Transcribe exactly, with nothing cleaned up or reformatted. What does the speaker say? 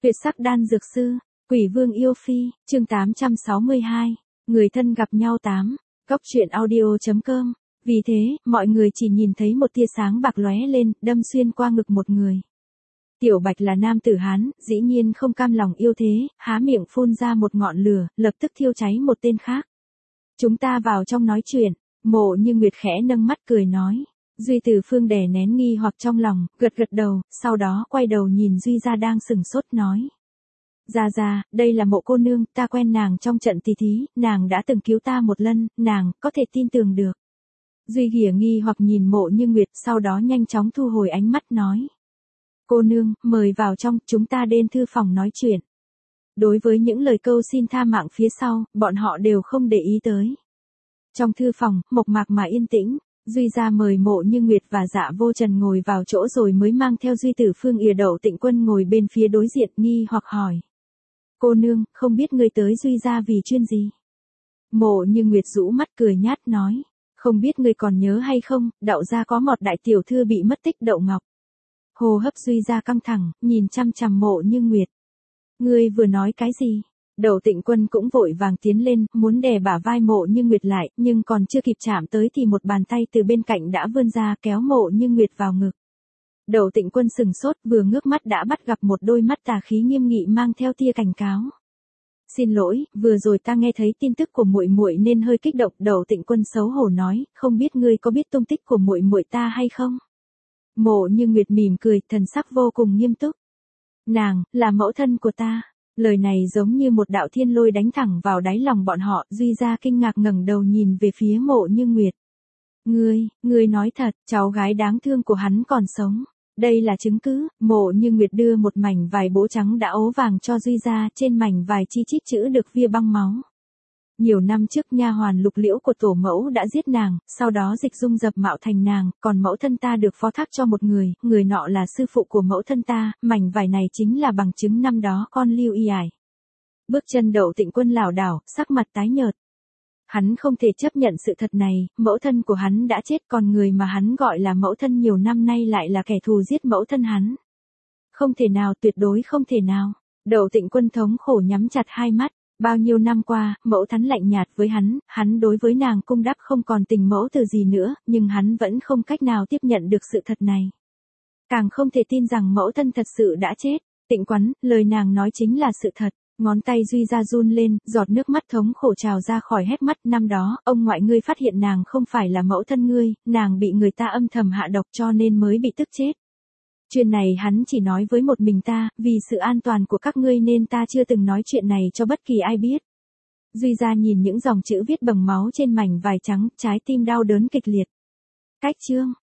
Tuyệt sắc đan dược sư, Quỷ Vương yêu phi, chương tám trăm sáu mươi hai, người thân gặp nhau tám, góc truyện audio chấm com. Vì thế, mọi người chỉ nhìn thấy một tia sáng bạc lóe lên, đâm xuyên qua ngực một người. Tiểu Bạch là nam tử Hán, dĩ nhiên không cam lòng yêu thế, há miệng phun ra một ngọn lửa, lập tức thiêu cháy một tên khác. Chúng ta vào trong nói chuyện, Mộ Như Nguyệt khẽ nâng mắt cười nói. Duy Tử Phương đè nén nghi hoặc trong lòng, gật gật đầu, sau đó quay đầu nhìn Duy Gia đang sừng sốt nói. Gia Gia, đây là Mộ cô nương, ta quen nàng trong trận tỷ thí, nàng đã từng cứu ta một lần, nàng, có thể tin tưởng được. Duy Ghỉa nghi hoặc nhìn Mộ Như Nguyệt, sau đó nhanh chóng thu hồi ánh mắt nói. Cô nương, mời vào trong, chúng ta đến thư phòng nói chuyện. Đối với những lời câu xin tha mạng phía sau, bọn họ đều không để ý tới. Trong thư phòng, mộc mạc mà yên tĩnh, Duy Gia mời Mộ Như Nguyệt và Dạ Vô Trần ngồi vào chỗ rồi mới mang theo Duy Tử Phương ỉa Đậu Tịnh Quân ngồi bên phía đối diện nghi hoặc hỏi. Cô nương, không biết ngươi tới Duy Gia vì chuyên gì? Mộ Như Nguyệt rũ mắt cười nhát nói. Không biết ngươi còn nhớ hay không, Đậu gia có một đại tiểu thư bị mất tích Đậu Ngọc. Hô hấp Duy Gia căng thẳng, nhìn chăm chằm Mộ Như Nguyệt. Ngươi vừa nói cái gì? Đậu Tịnh Quân cũng vội vàng tiến lên, muốn đè bả vai Mộ Như Nguyệt lại, nhưng còn chưa kịp chạm tới thì một bàn tay từ bên cạnh đã vươn ra kéo Mộ Như Nguyệt vào ngực. Đậu Tịnh Quân sừng sốt, vừa ngước mắt đã bắt gặp một đôi mắt tà khí nghiêm nghị mang theo tia cảnh cáo. Xin lỗi, vừa rồi ta nghe thấy tin tức của muội muội nên hơi kích động. Đậu Tịnh Quân xấu hổ nói, không biết ngươi có biết tung tích của muội muội ta hay không? Mộ Như Nguyệt mỉm cười, thần sắc vô cùng nghiêm túc. Nàng là mẫu thân của ta. Lời này giống như một đạo thiên lôi đánh thẳng vào đáy lòng bọn họ. Duy Gia kinh ngạc ngẩng đầu nhìn về phía Mộ Như Nguyệt. Ngươi, ngươi nói thật, cháu gái đáng thương của hắn còn sống. Đây là chứng cứ. Mộ Như Nguyệt đưa một mảnh vải bố trắng đã ố vàng cho Duy Gia, trên mảnh vải chi chít chữ được via băng máu. Nhiều năm trước nha hoàn Lục Liễu của tổ mẫu đã giết nàng, sau đó dịch dung dập mạo thành nàng, còn mẫu thân ta được phó thác cho một người, người nọ là sư phụ của mẫu thân ta, mảnh vải này chính là bằng chứng năm đó con lưu y ải. Bước chân Đậu Tịnh Quân lảo đảo, sắc mặt tái nhợt. Hắn không thể chấp nhận sự thật này, mẫu thân của hắn đã chết, còn người mà hắn gọi là mẫu thân nhiều năm nay lại là kẻ thù giết mẫu thân hắn. Không thể nào, tuyệt đối không thể nào. Đậu Tịnh Quân thống khổ nhắm chặt hai mắt. Bao nhiêu năm qua, mẫu thân lạnh nhạt với hắn, hắn đối với nàng cung đắp không còn tình mẫu từ gì nữa, nhưng hắn vẫn không cách nào tiếp nhận được sự thật này. Càng không thể tin rằng mẫu thân thật sự đã chết. Tịnh Quán, lời nàng nói chính là sự thật. Ngón tay Duy Gia run lên, giọt nước mắt thống khổ trào ra khỏi hốc mắt. Năm đó, ông ngoại ngươi phát hiện nàng không phải là mẫu thân ngươi, nàng bị người ta âm thầm hạ độc cho nên mới bị tức chết. Chuyện này hắn chỉ nói với một mình ta, vì sự an toàn của các ngươi nên ta chưa từng nói chuyện này cho bất kỳ ai biết. Duy Gia nhìn những dòng chữ viết bằng máu trên mảnh vải trắng, trái tim đau đớn kịch liệt. Cách chương,